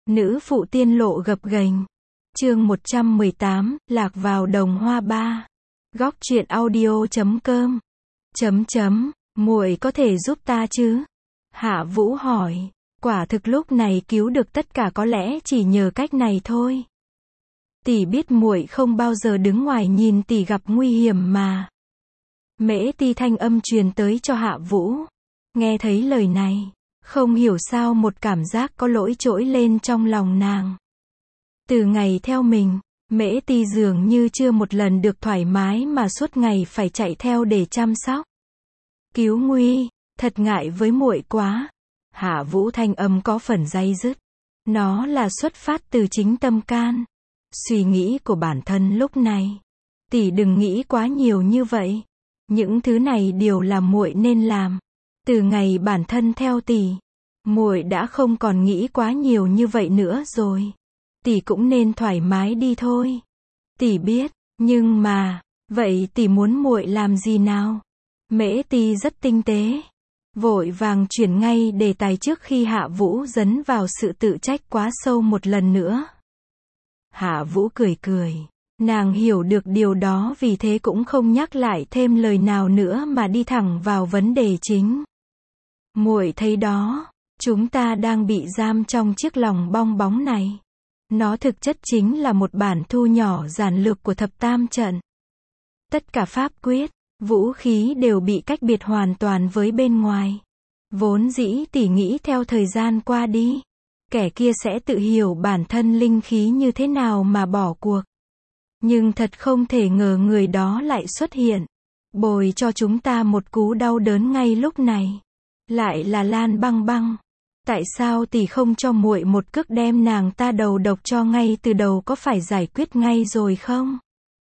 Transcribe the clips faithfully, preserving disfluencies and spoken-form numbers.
Nữ phụ tiên lộ gập ghềnh. Chương một trăm mười tám, lạc vào đồng hoa ba. Góc truyện audio chấm com. Chấm chấm, muội có thể giúp ta chứ? Hạ Vũ hỏi. Quả thực lúc này cứu được tất cả có lẽ chỉ nhờ cách này thôi. Tỷ biết muội không bao giờ đứng ngoài nhìn tỷ gặp nguy hiểm mà. Mễ Ti thanh âm truyền tới cho Hạ Vũ. Nghe thấy lời này, không hiểu sao một cảm giác có lỗi trỗi lên trong lòng nàng. Từ ngày theo mình, Mễ Ti dường như chưa một lần được thoải mái mà suốt ngày phải chạy theo để chăm sóc. Cứu nguy, thật ngại với muội quá. Hạ Vũ thanh âm có phần day dứt. Nó là xuất phát từ chính tâm can. Suy nghĩ của bản thân lúc này. Tỷ đừng nghĩ quá nhiều như vậy. Những thứ này đều là muội nên làm. Từ ngày bản thân theo tỷ, muội đã không còn nghĩ quá nhiều như vậy nữa rồi. Tỷ cũng nên thoải mái đi thôi. Tỷ biết, nhưng mà, vậy tỷ muốn muội làm gì nào? Mễ Ti rất tinh tế, vội vàng chuyển ngay đề tài trước khi Hạ Vũ dấn vào sự tự trách quá sâu một lần nữa. Hạ Vũ cười cười, nàng hiểu được điều đó vì thế cũng không nhắc lại thêm lời nào nữa mà đi thẳng vào vấn đề chính. Muội thấy đó, chúng ta đang bị giam trong chiếc lòng bong bóng này. Nó thực chất chính là một bản thu nhỏ giản lược của thập tam trận. Tất cả pháp quyết, vũ khí đều bị cách biệt hoàn toàn với bên ngoài. Vốn dĩ tỷ nghĩ theo thời gian qua đi, kẻ kia sẽ tự hiểu bản thân linh khí như thế nào mà bỏ cuộc. Nhưng thật không thể ngờ người đó lại xuất hiện, bồi cho chúng ta một cú đau đớn ngay lúc này. Lại là Lan Băng Băng. Tại sao tỷ không cho muội một cước đem nàng ta đầu độc cho ngay từ đầu, có phải giải quyết ngay rồi không?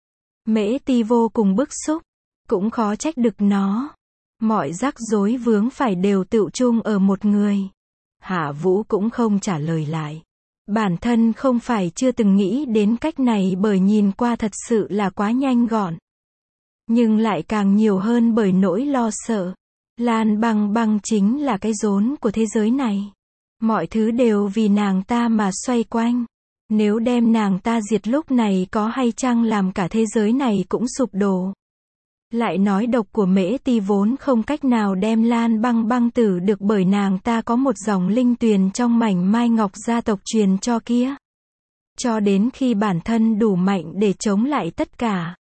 Mễ Ti vô cùng bức xúc, cũng khó trách được nó. Mọi rắc rối vướng phải đều tựu chung ở một người. Hạ Vũ cũng không trả lời lại. Bản thân không phải chưa từng nghĩ đến cách này bởi nhìn qua thật sự là quá nhanh gọn. Nhưng lại càng nhiều hơn bởi nỗi lo sợ. Lan Băng Băng chính là cái rốn của thế giới này. Mọi thứ đều vì nàng ta mà xoay quanh. Nếu đem nàng ta diệt lúc này có hay chăng làm cả thế giới này cũng sụp đổ. Lại nói độc của Mễ Ti vốn không cách nào đem Lan Băng Băng tử được bởi nàng ta có một dòng linh tuyền trong mảnh mai ngọc gia tộc truyền cho kia. Cho đến khi bản thân đủ mạnh để chống lại tất cả.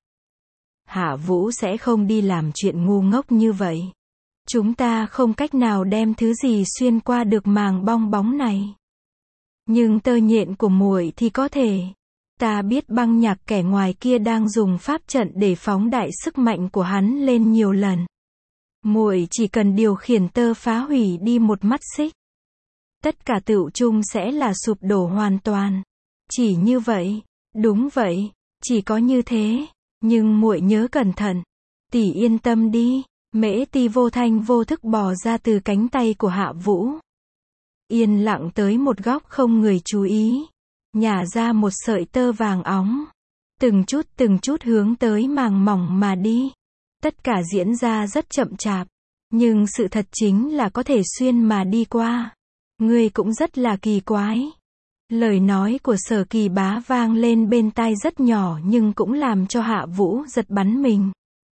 Hạ Vũ sẽ không đi làm chuyện ngu ngốc như vậy. Chúng ta không cách nào đem thứ gì xuyên qua được màng bong bóng này. Nhưng tơ nhện của muội thì có thể. Ta biết Băng Nhạc kẻ ngoài kia đang dùng pháp trận để phóng đại sức mạnh của hắn lên nhiều lần. Muội chỉ cần điều khiển tơ phá hủy đi một mắt xích. Tất cả tựu chung sẽ là sụp đổ hoàn toàn. Chỉ như vậy. Đúng vậy, chỉ có như thế. Nhưng muội nhớ cẩn thận. Tỷ yên tâm đi. Mễ Ti vô thanh vô thức bò ra từ cánh tay của Hạ Vũ. Yên lặng tới một góc không người chú ý. Nhả ra một sợi tơ vàng óng. Từng chút từng chút hướng tới màng mỏng mà đi. Tất cả diễn ra rất chậm chạp. Nhưng sự thật chính là có thể xuyên mà đi qua. Ngươi cũng rất là kỳ quái. Lời nói của Sở Kỳ Bá vang lên bên tai rất nhỏ nhưng cũng làm cho Hạ Vũ giật bắn mình.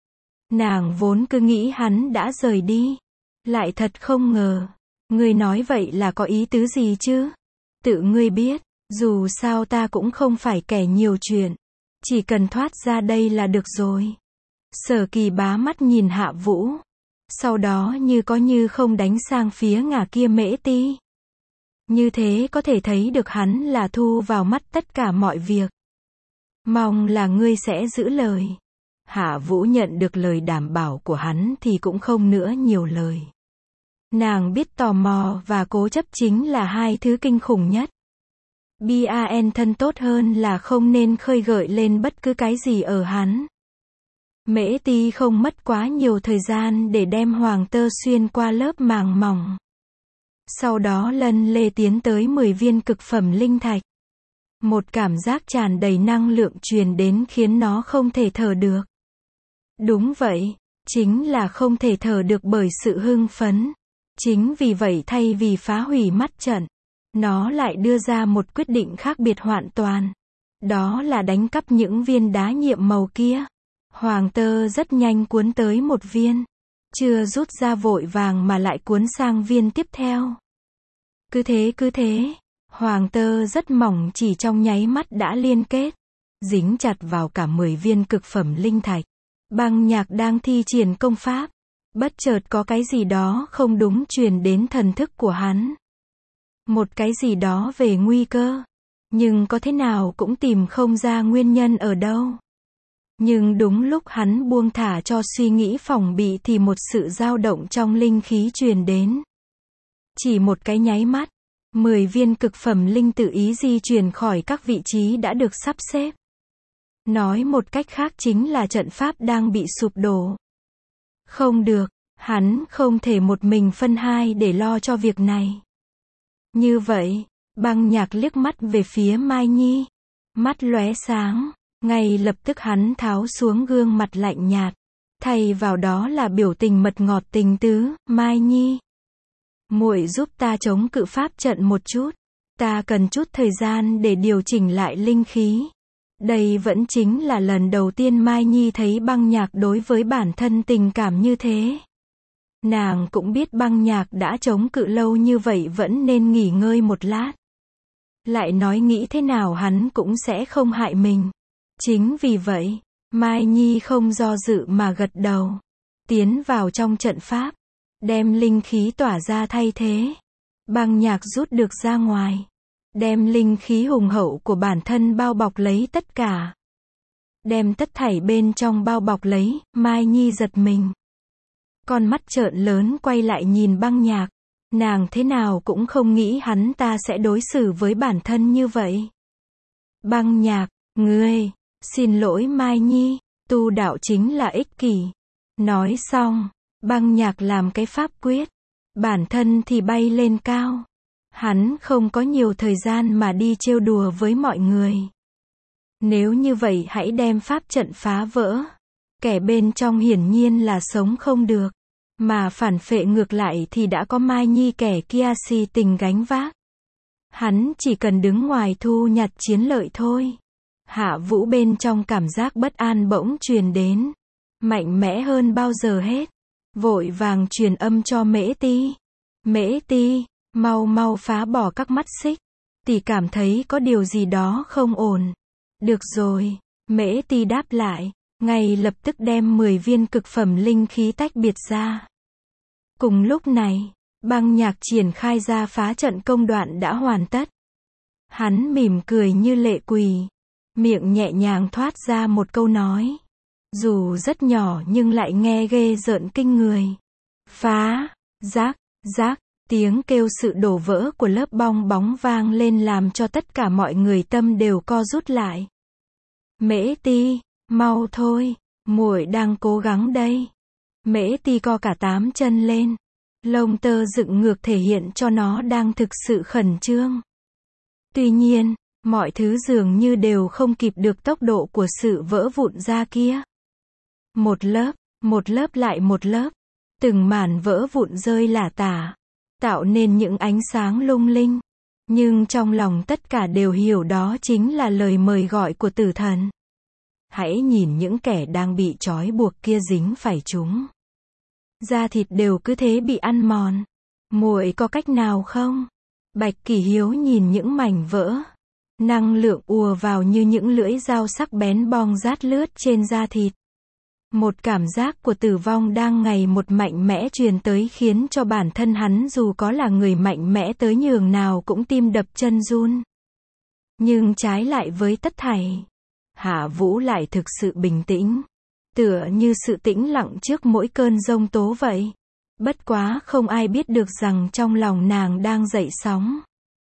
Nàng vốn cứ nghĩ hắn đã rời đi. Lại thật không ngờ. Ngươi nói vậy là có ý tứ gì chứ? Tự ngươi biết, dù sao ta cũng không phải kẻ nhiều chuyện. Chỉ cần thoát ra đây là được rồi. Sở Kỳ Bá mắt nhìn Hạ Vũ. Sau đó như có như không đánh sang phía ngả kia Mễ Ti. Như thế có thể thấy được hắn là thu vào mắt tất cả mọi việc. Mong là ngươi sẽ giữ lời. Hạ Vũ nhận được lời đảm bảo của hắn thì cũng không nữa nhiều lời. Nàng biết tò mò và cố chấp chính là hai thứ kinh khủng nhất. Ban thân tốt hơn là không nên khơi gợi lên bất cứ cái gì ở hắn. Mễ Ti không mất quá nhiều thời gian để đem hoàng tơ xuyên qua lớp màng mỏng. Sau đó lân lê tiến tới mười viên cực phẩm linh thạch. Một cảm giác tràn đầy năng lượng truyền đến khiến nó không thể thở được. Đúng vậy, chính là không thể thở được bởi sự hưng phấn. Chính vì vậy thay vì phá hủy mắt trận, nó lại đưa ra một quyết định khác biệt hoàn toàn. Đó là đánh cắp những viên đá nhiệm màu kia. Hoàng tơ rất nhanh cuốn tới một viên. Chưa rút ra vội vàng mà lại cuốn sang viên tiếp theo. Cứ thế cứ thế, hoàng tơ rất mỏng chỉ trong nháy mắt đã liên kết, dính chặt vào cả mười viên cực phẩm linh thạch. Băng Nhạc đang thi triển công pháp, bất chợt có cái gì đó không đúng truyền đến thần thức của hắn. Một cái gì đó về nguy cơ, nhưng có thế nào cũng tìm không ra nguyên nhân ở đâu. Nhưng đúng lúc hắn buông thả cho suy nghĩ phòng bị thì một sự dao động trong linh khí truyền đến. Chỉ một cái nháy mắt, mười viên cực phẩm linh tự ý di chuyển khỏi các vị trí đã được sắp xếp. Nói một cách khác chính là trận pháp đang bị sụp đổ. Không được, hắn không thể một mình phân hai để lo cho việc này. Như vậy, Băng Nhạc liếc mắt về phía Mai Nhi. Mắt lóe sáng, ngay lập tức hắn tháo xuống gương mặt lạnh nhạt. Thay vào đó là biểu tình mật ngọt tình tứ, Mai Nhi. Muội giúp ta chống cự pháp trận một chút. Ta cần chút thời gian để điều chỉnh lại linh khí. Đây vẫn chính là lần đầu tiên Mai Nhi thấy Băng Nhạc đối với bản thân tình cảm như thế. Nàng cũng biết Băng Nhạc đã chống cự lâu như vậy vẫn nên nghỉ ngơi một lát. Lại nói nghĩ thế nào hắn cũng sẽ không hại mình. Chính vì vậy, Mai Nhi không do dự mà gật đầu. Tiến vào trong trận pháp, đem linh khí tỏa ra thay thế. Băng Nhạc rút được ra ngoài, đem linh khí hùng hậu của bản thân bao bọc lấy tất cả. Đem tất thảy bên trong bao bọc lấy, Mai Nhi giật mình. Con mắt trợn lớn quay lại nhìn Băng Nhạc. Nàng thế nào cũng không nghĩ hắn ta sẽ đối xử với bản thân như vậy. Băng Nhạc, ngươi, xin lỗi Mai Nhi, tu đạo chính là ích kỷ. Nói xong, Băng Nhạc làm cái pháp quyết. Bản thân thì bay lên cao. Hắn không có nhiều thời gian mà đi trêu đùa với mọi người. Nếu như vậy hãy đem pháp trận phá vỡ. Kẻ bên trong hiển nhiên là sống không được. Mà phản phệ ngược lại thì đã có Mai Nhi kẻ kia si tình gánh vác. Hắn chỉ cần đứng ngoài thu nhặt chiến lợi thôi. Hạ Vũ bên trong cảm giác bất an bỗng truyền đến. Mạnh mẽ hơn bao giờ hết. Vội vàng truyền âm cho Mễ Ti. Mễ Ti, mau mau phá bỏ các mắt xích. Tỷ cảm thấy có điều gì đó không ổn. Được rồi, Mễ Ti đáp lại. Ngay lập tức đem mười viên cực phẩm linh khí tách biệt ra. Cùng lúc này, Băng Nhạc triển khai ra phá trận công đoạn đã hoàn tất. Hắn mỉm cười như lệ quỳ. Miệng nhẹ nhàng thoát ra một câu nói. Dù rất nhỏ nhưng lại nghe ghê rợn kinh người. Phá, rác, rác, tiếng kêu sự đổ vỡ của lớp bong bóng vang lên làm cho tất cả mọi người tâm đều co rút lại. Mễ Ti, mau thôi, muội đang cố gắng đây. Mễ Ti co cả tám chân lên. Lông tơ dựng ngược thể hiện cho nó đang thực sự khẩn trương. Tuy nhiên, mọi thứ dường như đều không kịp được tốc độ của sự vỡ vụn ra kia. Một lớp, một lớp lại một lớp. Từng màn vỡ vụn rơi lả tả. Tạo nên những ánh sáng lung linh. Nhưng trong lòng tất cả đều hiểu đó chính là lời mời gọi của tử thần. Hãy nhìn những kẻ đang bị trói buộc kia dính phải chúng. Da thịt đều cứ thế bị ăn mòn. Muội có cách nào không? Bạch Kỳ Hiếu nhìn những mảnh vỡ. Năng lượng ùa vào như những lưỡi dao sắc bén bong rát lướt trên da thịt. Một cảm giác của tử vong đang ngày một mạnh mẽ truyền tới khiến cho bản thân hắn dù có là người mạnh mẽ tới nhường nào cũng tim đập chân run. Nhưng trái lại với tất thảy, Hạ Vũ lại thực sự bình tĩnh. Tựa như sự tĩnh lặng trước mỗi cơn giông tố vậy. Bất quá không ai biết được rằng trong lòng nàng đang dậy sóng.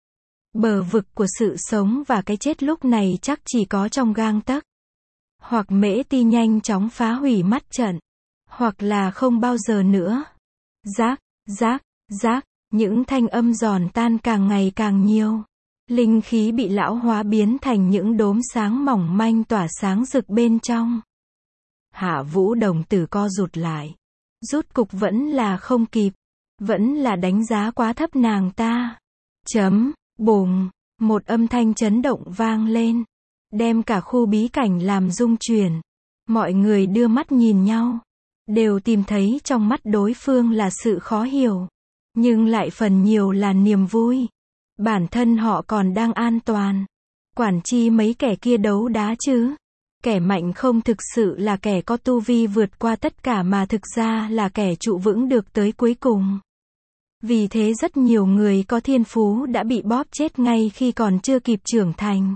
Bờ vực của sự sống và cái chết lúc này chắc chỉ có trong gang tấc. Hoặc Mễ Ti nhanh chóng phá hủy mắt trận. Hoặc là không bao giờ nữa. Rác, rác, rác, những thanh âm giòn tan càng ngày càng nhiều. Linh khí bị lão hóa biến thành những đốm sáng mỏng manh tỏa sáng rực bên trong. Hạ Vũ đồng tử co rụt lại. Rút cục vẫn là không kịp. Vẫn là đánh giá quá thấp nàng ta. Chấm. Bùng, một âm thanh chấn động vang lên, đem cả khu bí cảnh làm rung chuyển. Mọi người đưa mắt nhìn nhau, đều tìm thấy trong mắt đối phương là sự khó hiểu, nhưng lại phần nhiều là niềm vui. Bản thân họ còn đang an toàn, quản chi mấy kẻ kia đấu đá chứ. Kẻ mạnh không thực sự là kẻ có tu vi vượt qua tất cả mà thực ra là kẻ trụ vững được tới cuối cùng. Vì thế rất nhiều người có thiên phú đã bị bóp chết ngay khi còn chưa kịp trưởng thành.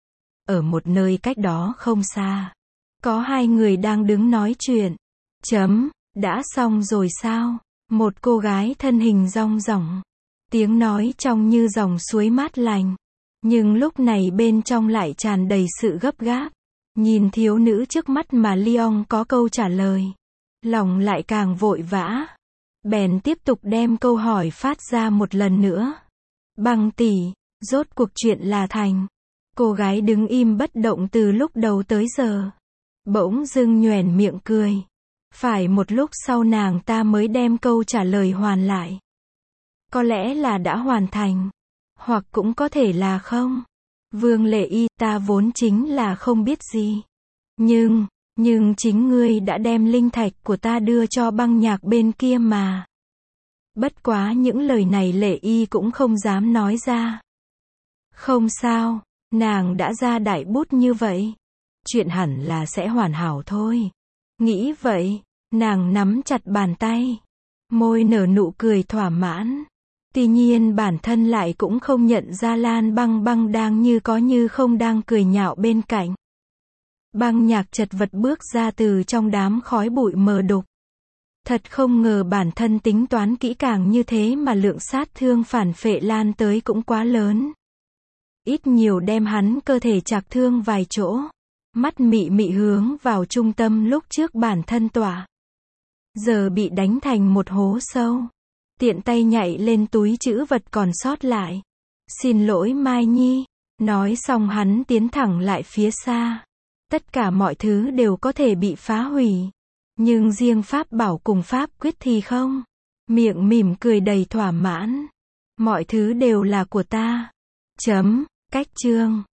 Ở một nơi cách đó không xa, có hai người đang đứng nói chuyện. Chấm, đã xong rồi sao? Một cô gái thân hình rong rỏng, tiếng nói trong như dòng suối mát lành, nhưng lúc này bên trong lại tràn đầy sự gấp gáp. Nhìn thiếu nữ trước mắt mà Leon có câu trả lời, lòng lại càng vội vã. Bèn tiếp tục đem câu hỏi phát ra một lần nữa. Băng tỷ, rốt cuộc chuyện là thành. Cô gái đứng im bất động từ lúc đầu tới giờ, bỗng dưng nhoẻn miệng cười. Phải một lúc sau nàng ta mới đem câu trả lời hoàn lại. Có lẽ là đã hoàn thành, hoặc cũng có thể là không. Vương Lệ Y, ta vốn chính là không biết gì. Nhưng, nhưng chính ngươi đã đem linh thạch của ta đưa cho băng nhạc bên kia mà. Bất quá những lời này Lệ Y cũng không dám nói ra. Không sao, nàng đã ra đại bút như vậy. Chuyện hẳn là sẽ hoàn hảo thôi. Nghĩ vậy, nàng nắm chặt bàn tay, môi nở nụ cười thỏa mãn. Tuy nhiên bản thân lại cũng không nhận ra Lan Băng Băng đang như có như không đang cười nhạo bên cạnh. Băng nhạc chật vật bước ra từ trong đám khói bụi mờ đục. Thật không ngờ bản thân tính toán kỹ càng như thế mà lượng sát thương phản phệ lan tới cũng quá lớn. Ít nhiều đem hắn cơ thể chạc thương vài chỗ. Mắt mị mị hướng vào trung tâm lúc trước bản thân tỏa. Giờ bị đánh thành một hố sâu. Tiện tay nhảy lên túi trữ vật còn sót lại. Xin lỗi Mai Nhi. Nói xong hắn tiến thẳng lại phía xa. Tất cả mọi thứ đều có thể bị phá hủy. Nhưng riêng pháp bảo cùng pháp quyết thì không. Miệng mỉm cười đầy thỏa mãn. Mọi thứ đều là của ta. Chấm, cách chương.